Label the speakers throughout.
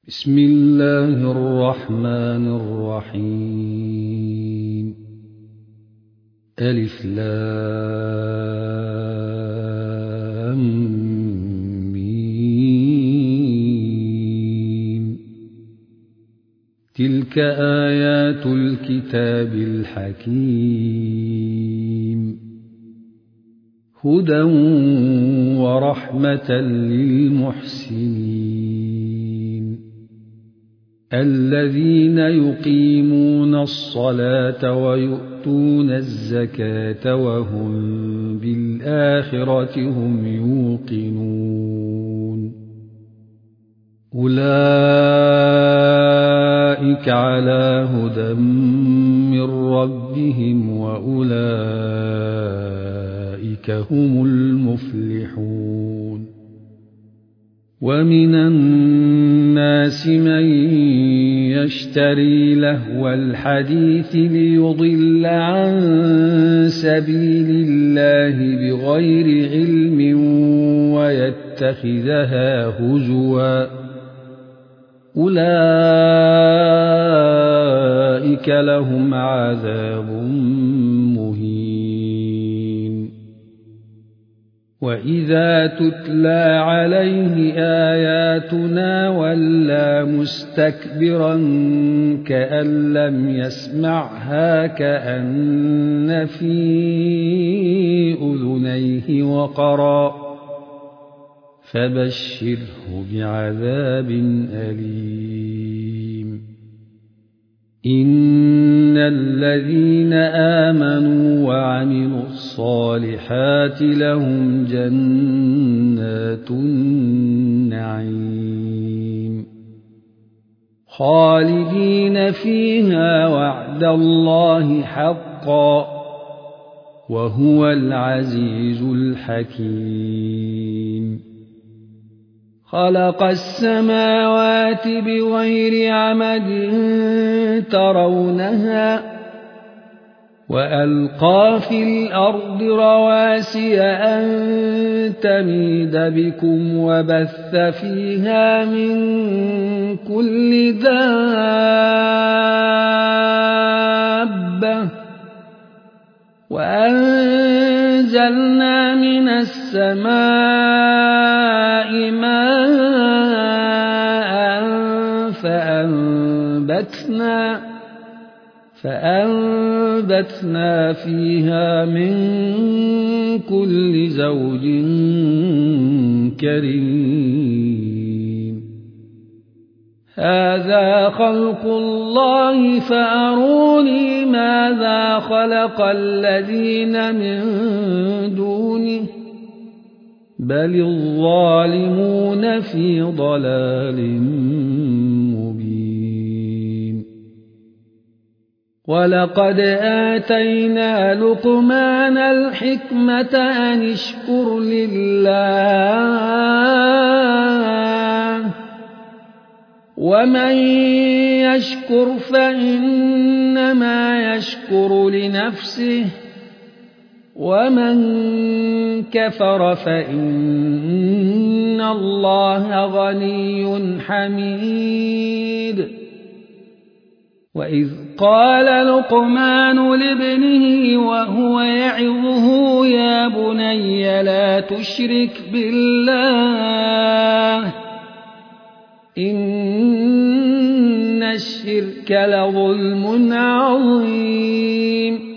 Speaker 1: بسم الله الرحمن الرحيم. ألف لام ميم. تلك آيات الكتاب الحكيم، هدى ورحمة للمحسنين الذين يقيمون الصلاة ويؤتون الزكاة وهم بالآخرة هم يوقنون. أولئك على هدى من ربهم وأولئك هم المفلحون. ومن الناس من يشتري لهو الحديث ليضل عن سبيل الله بغير علم ويتخذها هزوا، أولئك لهم عذاب مهين. وإذا تتلى عليه آياتنا ولى مستكبرا كأن لم يسمعها كأن في أذنيه وقرا، فبشره بعذاب أليم. إن الذين آمنوا وعملوا الصالحات لهم جنات النعيم خالدين فيها وعد الله حقا وهو العزيز الحكيم. خلق السماوات بغير عمد ترونها وألقى في الأرض رواسي أن تميد بكم وبث فيها من كل دابة وأنزلنا من السماء ماء فأنبتنا فيها من كل زوج كريم. هذا خلق الله فأروني ماذا خلق الذين من دونه بل الظالمون في ضلال مبين. ولقد آتينا لقمان الحكمة أن اشكر لله ومن يشكر فإنما يشكر لنفسه ومن كفر فإن الله غني حميد. وإذ قال لقمان لابنه وهو يعظه يا بني لا تشرك بالله إن الشرك لظلم عظيم.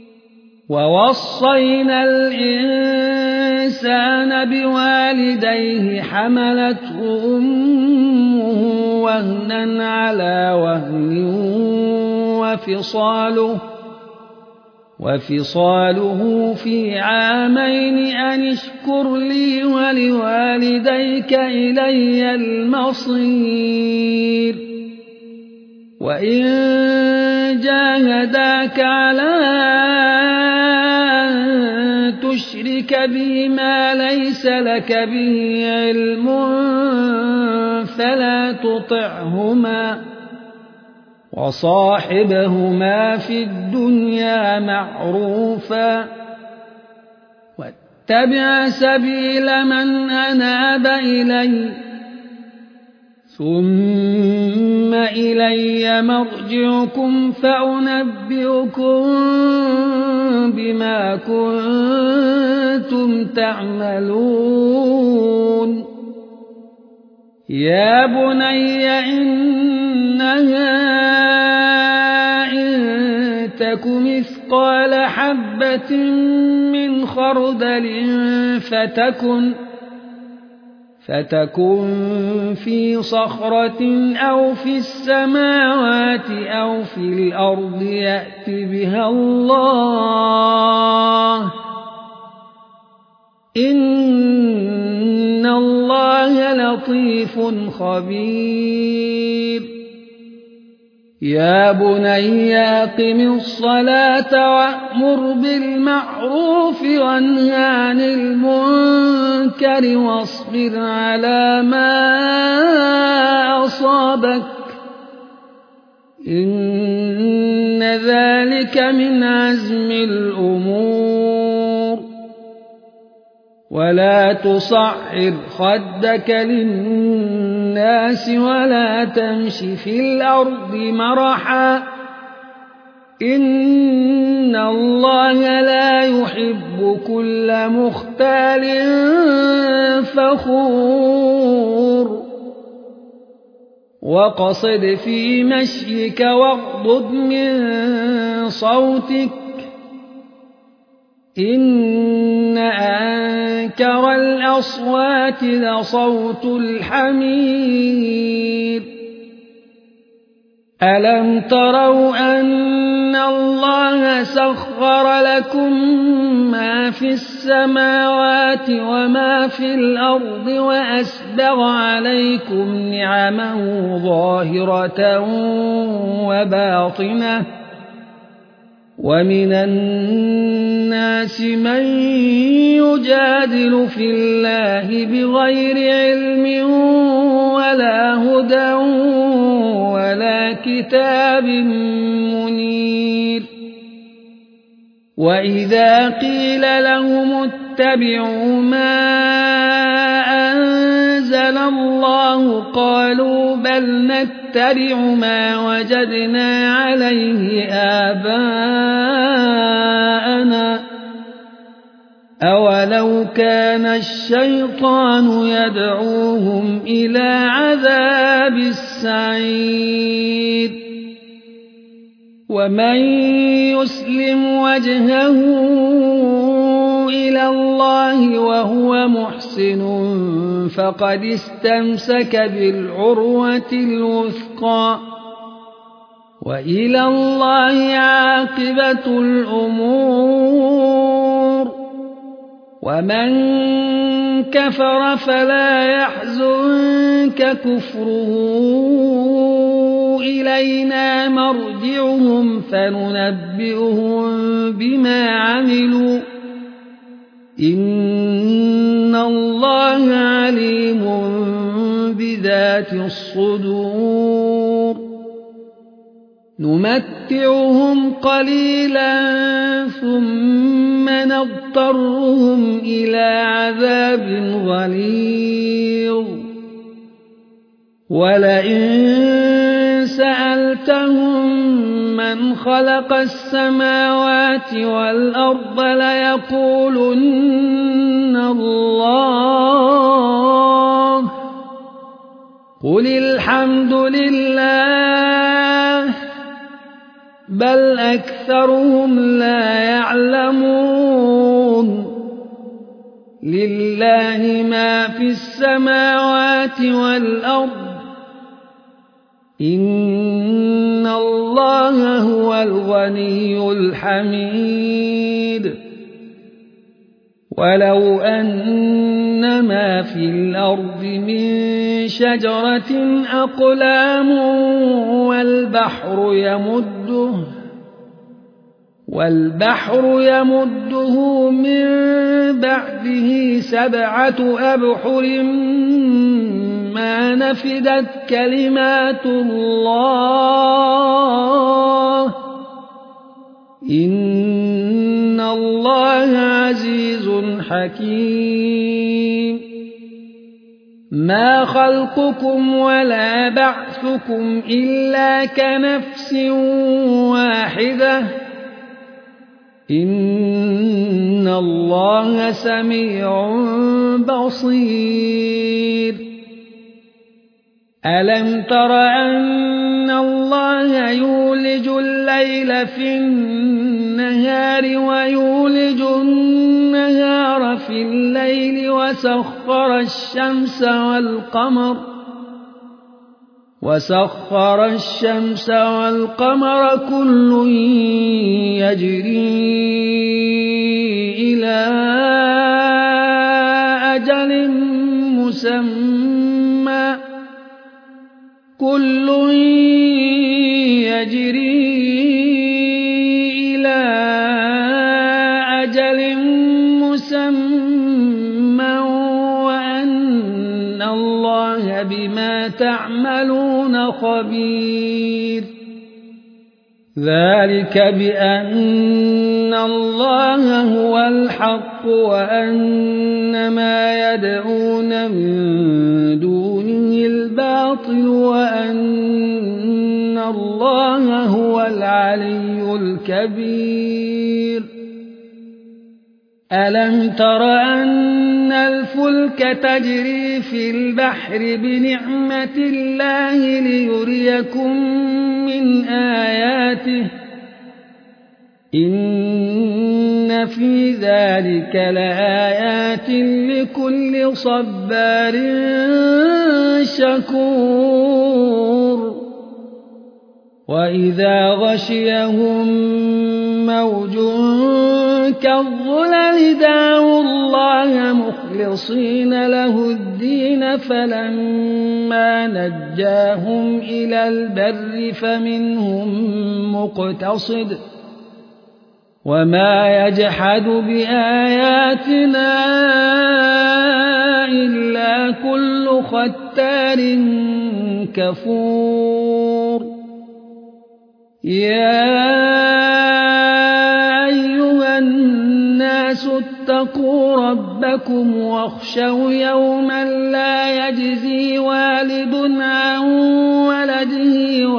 Speaker 1: ووصينا الإنسان بوالديه حملته أمه وهنا على وهن وفصاله في عامين أن اشكر لي ولوالديك إلي المصير. وإن جاهداك على أن تشرك بي ما ليس لك به علم فلا تطعهما وصاحبهما في الدنيا معروفا واتبع سبيل من أناب إلي ثم إلي مرجعكم فأنبئكم بما كنتم تعملون يا بني إنها إن تك مثقال حبة من خردل فتكن في صخرة أو في السماوات أو في الأرض يأت بها الله إن الله لطيف خبير يا بني أقم الصلاة وأمر بالمعروف وانه عن المنكر واصبر على ما أصابك إن ذلك من عزم الأمور ولا تصعر خدك للناس ولا تمش في الأرض مرحا إن الله لا يحب كل مختال فخور وقصد في مشيك واغضض من صوتك إن أنكر الأصوات لصوت الحمير ألم تروا أن الله سخر لكم ما في السماوات وما في الأرض وأسبغ عليكم نعمه ظاهرة وباطنة ومن الناس من يجادل في الله بغير علم ولا هدى ولا كتاب منير وإذا قيل لهم اتبعوا ما أنزل الله قالوا بل نتبع ما وجدنا عليه آباءنا أولو كان الشيطان يدعوهم إلى عذاب السعير ومن يسلم وجهه إلى الله وهو محسن فقد استمسك بالعروة الوثقى وإلى الله عاقبة الأمور ومن كفر فلا يحزنك كفره إلينا مرجعهم فننبئهم بما عملوا إن الله عليم بذات الصدور نمتعهم قليلا ثم نضطرهم إلى عذاب غليظ ولئن سألتهم من خلق السماوات والأرض ليقولن الله قل الحمد لله بل أكثرهم لا يعلمون لله ما في السماوات والأرض إن الله هو الغني الحميد ولو أن ما في الأرض من شجرة أقلام والبحر يمده من بعده 7 أبحر ما نفدت كلمات الله إن الله عزيز حكيم ما خلقكم ولا بعثكم إلا كنفس واحدة إن الله سميع بصير ألم تر أن الله يولج الليل في النهار ويولج النهار في الليل وسخر الشمس والقمر كل يجري إلى أجل مسمى وأن الله بما تعملون خبير ذلك بأن الله هو الحق وأن ما يدعون من دونه الباطل وأن الله هو العلي الكبير ألم تر أن الفلك تجري في البحر بنعمة الله ليريكم من آياته إن في ذلك لآيات لكل صبار شكور وإذا غشيهم موج كالظلل دعوا الله مخلصين له الدين فلما نجاهم إلى البر فمنهم مقتصد وما يجحد بآياتنا إلا كل ختار كفور يا أيها الناس اتقوا ربكم واخشوا يوما لا يجزي والد عن ولده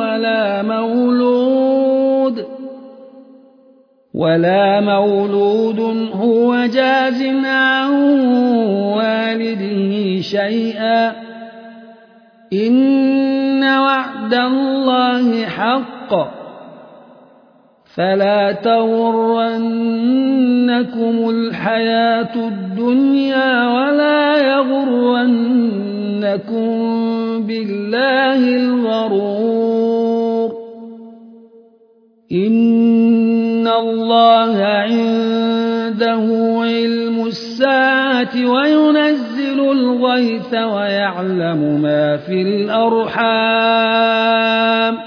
Speaker 1: ولا مولود هو جاز عن والده شيئا إن وعد الله حق فلا تغرنكم الحياة الدنيا ولا يغرنكم بالله الغرور إن الله عنده علم الساعة وينزل الغيث ويعلم ما في الأرحام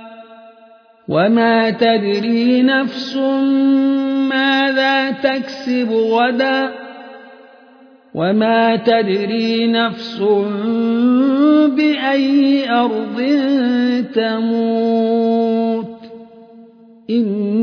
Speaker 1: وما تدري نفس ماذا تكسب غدا وما تدري نفس بأي أرض تموت إن الله عليم خبير.